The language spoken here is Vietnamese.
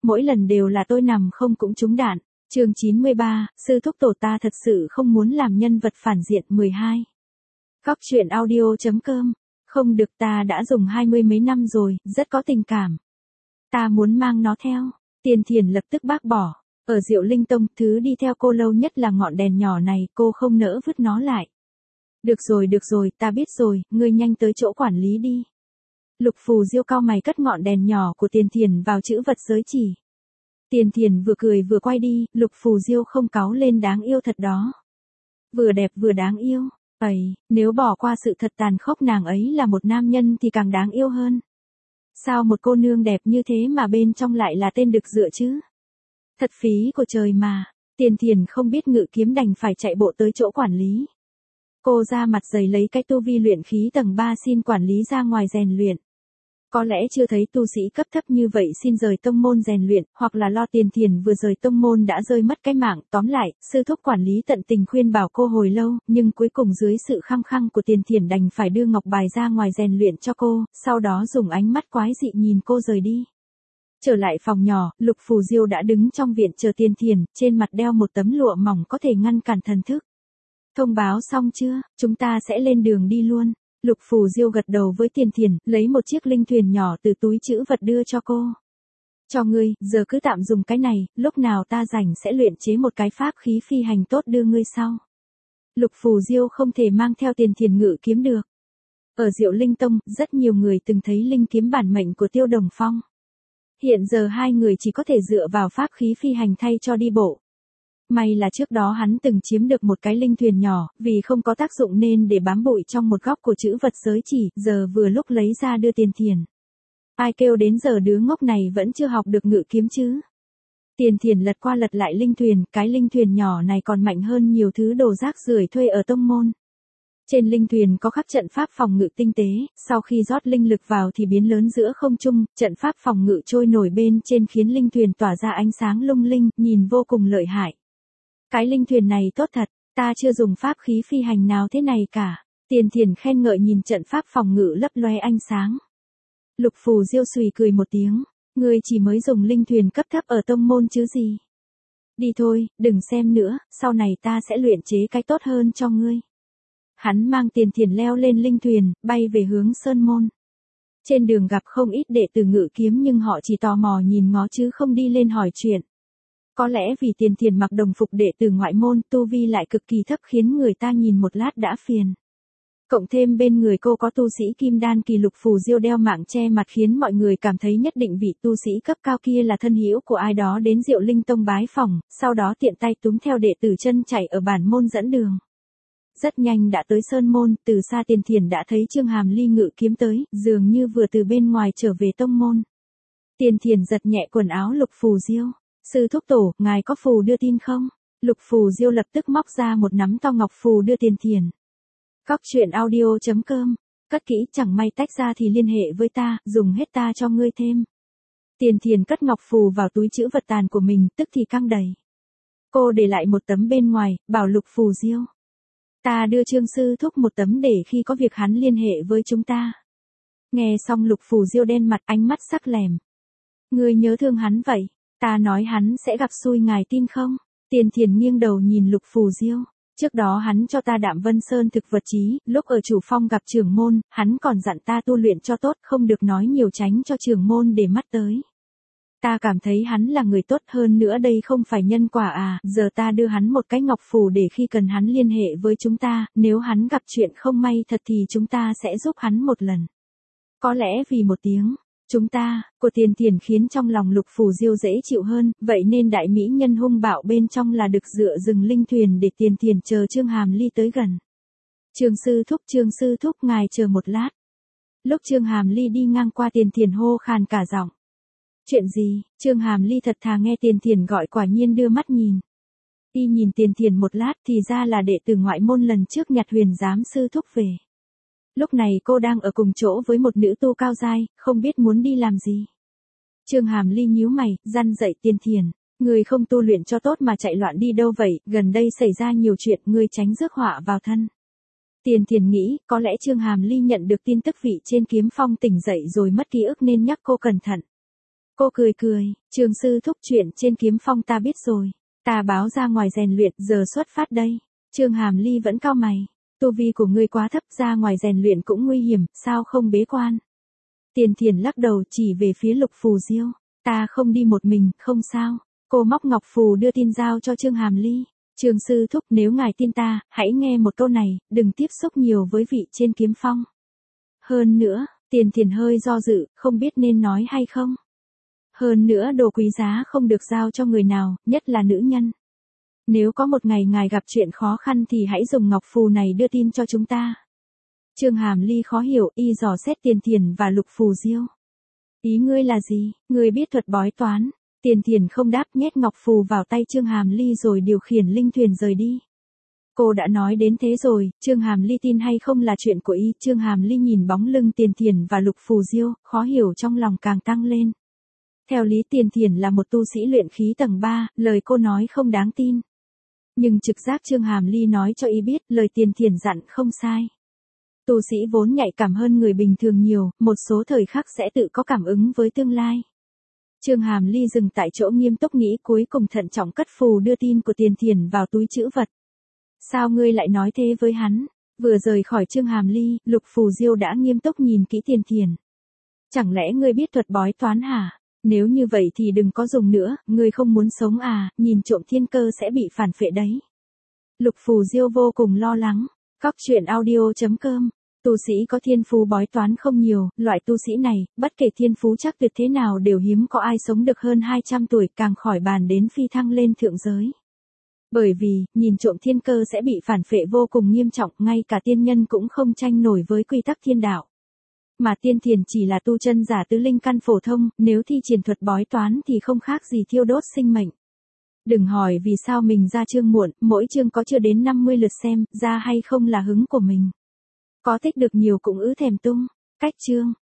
mỗi lần đều là tôi nằm không cũng trúng đạn. Chương 93, sư thúc tổ ta thật sự không muốn làm nhân vật phản diện 12. Góc truyện audio.com. Không được, ta đã dùng 20 mấy năm rồi, rất có tình cảm. Ta muốn mang nó theo. Tiền Thiền lập tức bác bỏ. Ở Diệu Linh Tông, thứ đi theo cô lâu nhất là ngọn đèn nhỏ này, cô không nỡ vứt nó lại. Được rồi, ta biết rồi, ngươi nhanh tới chỗ quản lý đi. Lục Phù Diêu cau mày cất ngọn đèn nhỏ của Tiền Thiền vào chữ vật giới chỉ. Tiền Thiền vừa cười vừa quay đi, Lục Phù Diêu không cáu lên, đáng yêu thật đó. Vừa đẹp vừa đáng yêu. Ấy, nếu bỏ qua sự thật tàn khốc nàng ấy là một nam nhân thì càng đáng yêu hơn. Sao một cô nương đẹp như thế mà bên trong lại là tên đực dựa chứ? Thật phí của trời mà. Tiền Thiền không biết ngự kiếm đành phải chạy bộ tới chỗ quản lý. Cô ra mặt dày lấy cái tu vi luyện khí tầng 3 xin quản lý ra ngoài rèn luyện. Có lẽ chưa thấy tu sĩ cấp thấp như vậy xin rời tông môn rèn luyện, hoặc là lo Tiền Thiền vừa rời tông môn đã rơi mất cái mạng. Tóm lại, sư thúc quản lý tận tình khuyên bảo cô hồi lâu, nhưng cuối cùng dưới sự khăng khăng của Tiền Thiền đành phải đưa ngọc bài ra ngoài rèn luyện cho cô, sau đó dùng ánh mắt quái dị nhìn cô rời đi. Trở lại phòng nhỏ, Lục Phù Diêu đã đứng trong viện chờ Tiền Thiền, trên mặt đeo một tấm lụa mỏng có thể ngăn cản thần thức. Thông báo xong chưa, chúng ta sẽ lên đường đi luôn. Lục Phù Diêu gật đầu với Tiền Thiền, lấy một chiếc linh thuyền nhỏ từ túi trữ vật đưa cho cô. Cho ngươi, giờ cứ tạm dùng cái này, lúc nào ta rảnh sẽ luyện chế một cái pháp khí phi hành tốt đưa ngươi sau. Lục Phù Diêu không thể mang theo Tiền Thiền ngự kiếm được. Ở Diệu Linh Tông, rất nhiều người từng thấy linh kiếm bản mệnh của Tiêu Đồng Phong. Hiện giờ hai người chỉ có thể dựa vào pháp khí phi hành thay cho đi bộ. May là trước đó hắn từng chiếm được một cái linh thuyền nhỏ, vì không có tác dụng nên để bám bụi trong một góc của chữ vật giới chỉ, giờ vừa lúc lấy ra đưa Tiền Thiền. Ai kêu đến giờ đứa ngốc này vẫn chưa học được ngự kiếm chứ? Tiền Thiền lật qua lật lại linh thuyền, cái linh thuyền nhỏ này còn mạnh hơn nhiều thứ đồ rác rưởi thuê ở tông môn. Trên linh thuyền có khắc trận pháp phòng ngự tinh tế, sau khi rót linh lực vào thì biến lớn giữa không trung, trận pháp phòng ngự trôi nổi bên trên khiến linh thuyền tỏa ra ánh sáng lung linh, nhìn vô cùng lợi hại. Cái linh thuyền này tốt thật, ta chưa dùng pháp khí phi hành nào thế này cả. Tiền Thiền khen ngợi nhìn trận pháp phòng ngự lấp loe ánh sáng. Lục Phù Diêu xùy cười một tiếng, ngươi chỉ mới dùng linh thuyền cấp thấp ở tông môn chứ gì. Đi thôi, đừng xem nữa, sau này ta sẽ luyện chế cái tốt hơn cho ngươi. Hắn mang Tiền Thiền leo lên linh thuyền, bay về hướng Sơn Môn. Trên đường gặp không ít đệ tử ngự kiếm nhưng họ chỉ tò mò nhìn ngó chứ không đi lên hỏi chuyện. Có lẽ vì Tiền Thiền mặc đồng phục đệ tử ngoại môn, tu vi lại cực kỳ thấp khiến người ta nhìn một lát đã phiền. Cộng thêm bên người cô có tu sĩ kim đan kỳ. Lục Phù Diêu đeo mạng che mặt khiến mọi người cảm thấy nhất định vị tu sĩ cấp cao kia là thân hữu của ai đó đến Diệu Linh Tông bái phỏng, sau đó tiện tay túm theo đệ tử chân chạy ở bản môn dẫn đường. Rất nhanh đã tới Sơn Môn, từ xa Tiền Thiền đã thấy Trương Hàm Ly ngự kiếm tới, dường như vừa từ bên ngoài trở về tông môn. Tiền Thiền giật nhẹ quần áo Lục Phù Diêu. Sư thúc tổ, ngài có phù đưa tin không? Lục Phù Diêu lập tức móc ra một nắm to ngọc phù đưa Tiền Thiền. Góc truyện audio.com. Cất kỹ, chẳng may tách ra thì liên hệ với ta, dùng hết ta cho ngươi thêm. Tiền Thiền cất ngọc phù vào túi trữ vật tàn của mình, tức thì căng đầy. Cô để lại một tấm bên ngoài, bảo Lục Phù Diêu. Ta đưa Trương sư thúc một tấm để khi có việc hắn liên hệ với chúng ta. Nghe xong Lục Phù Diêu đen mặt, ánh mắt sắc lẻm. Ngươi nhớ thương hắn vậy? Ta nói hắn sẽ gặp xui, ngài tin không? Tiền Thiền nghiêng đầu nhìn Lục Phù Diêu. Trước đó hắn cho ta Đạm Vân Sơn thực vật chí, lúc ở chủ phong gặp trưởng môn, hắn còn dặn ta tu luyện cho tốt, không được nói nhiều tránh cho trưởng môn để mắt tới. Ta cảm thấy hắn là người tốt, hơn nữa đây không phải nhân quả à, giờ ta đưa hắn một cái ngọc phù để khi cần hắn liên hệ với chúng ta, nếu hắn gặp chuyện không may thật thì chúng ta sẽ giúp hắn một lần. Có lẽ vì một tiếng chúng ta của Tiền Thiền khiến trong lòng Lục Phù Diêu dễ chịu hơn, vậy nên đại mỹ nhân hung bạo bên trong là đực dựa dừng linh thuyền để Tiền Thiền chờ Trương Hàm Ly tới gần. Trương sư thúc, ngài chờ một lát. Lúc Trương Hàm Ly đi ngang qua Tiền Thiền hô khàn cả giọng. Chuyện gì? Trương Hàm Ly thật thà nghe Tiền Thiền gọi quả nhiên đưa mắt nhìn. Y nhìn Tiền Thiền một lát thì ra là đệ tử ngoại môn lần trước nhặt Huyền Giám sư thúc về. Lúc này cô đang ở cùng chỗ với một nữ tu cao giai, không biết muốn đi làm gì. Trương Hàm Ly nhíu mày, răn dạy Tiền Thiền. Người không tu luyện cho tốt mà chạy loạn đi đâu vậy, gần đây xảy ra nhiều chuyện, ngươi tránh rước họa vào thân. Tiền Thiền nghĩ, có lẽ Trương Hàm Ly nhận được tin tức vị trên kiếm phong tỉnh dậy rồi mất ký ức nên nhắc cô cẩn thận. Cô cười cười, Trường sư thúc chuyện trên kiếm phong ta biết rồi. Ta báo ra ngoài rèn luyện, giờ xuất phát đây. Trương Hàm Ly vẫn cau mày. Tu vi của ngươi quá thấp, ra ngoài rèn luyện cũng nguy hiểm, sao không bế quan? Tiền Thiền lắc đầu chỉ về phía Lục Phù Diêu. Ta không đi một mình, không sao. Cô móc ngọc phù đưa tin giao cho Trương Hàm Ly. Trường sư thúc, nếu ngài tin ta, hãy nghe một câu này, đừng tiếp xúc nhiều với vị trên kiếm phong. Hơn nữa, Tiền Thiền hơi do dự, không biết nên nói hay không. Hơn nữa đồ quý giá không được giao cho người nào, nhất là nữ nhân. Nếu có một ngày ngài gặp chuyện khó khăn thì hãy dùng ngọc phù này đưa tin cho chúng ta. Trương Hàm Ly khó hiểu, y dò xét Tiền Thiền và Lục Phù Diêu. Ý ngươi là gì? Ngươi biết thuật bói toán. Tiền Thiền không đáp, nhét ngọc phù vào tay Trương Hàm Ly rồi điều khiển linh thuyền rời đi. Cô đã nói đến thế rồi, Trương Hàm Ly tin hay không là chuyện của y. Trương Hàm Ly nhìn bóng lưng Tiền Thiền và Lục Phù Diêu, khó hiểu trong lòng càng tăng lên. Theo lý Tiền Thiền là một tu sĩ luyện khí tầng 3, lời cô nói không đáng tin. Nhưng trực giác Trương Hàm Ly nói cho y biết lời Tiền Thiền dặn không sai. Tu sĩ vốn nhạy cảm hơn người bình thường nhiều, một số thời khắc sẽ tự có cảm ứng với tương lai. Trương Hàm Ly dừng tại chỗ nghiêm túc nghĩ, cuối cùng thận trọng cất phù đưa tin của Tiền Thiền vào túi trữ vật. Sao ngươi lại nói thế với hắn? Vừa rời khỏi Trương Hàm Ly, Lục Phù Diêu đã nghiêm túc nhìn kỹ Tiền Thiền. Chẳng lẽ ngươi biết thuật bói toán hả? Nếu như vậy thì đừng có dùng nữa, ngươi không muốn sống à, nhìn trộm thiên cơ sẽ bị phản phệ đấy. Lục Phù Diêu vô cùng lo lắng. Cóc truyện audio.com. Tu sĩ có thiên phú bói toán không nhiều, loại tu sĩ này, bất kể thiên phú chắc tuyệt thế nào đều hiếm có ai sống được hơn 200 tuổi, càng khỏi bàn đến phi thăng lên thượng giới. Bởi vì, nhìn trộm thiên cơ sẽ bị phản phệ vô cùng nghiêm trọng, ngay cả tiên nhân cũng không tranh nổi với quy tắc thiên đạo. Mà Tiền Thiền chỉ là tu chân giả tứ linh căn phổ thông, nếu thi triển thuật bói toán thì không khác gì thiêu đốt sinh mệnh. Đừng hỏi vì sao mình ra chương muộn, mỗi chương có chưa đến 50 lượt xem, ra hay không là hứng của mình. Có thích được nhiều cũng ứ thèm tung. Cách chương.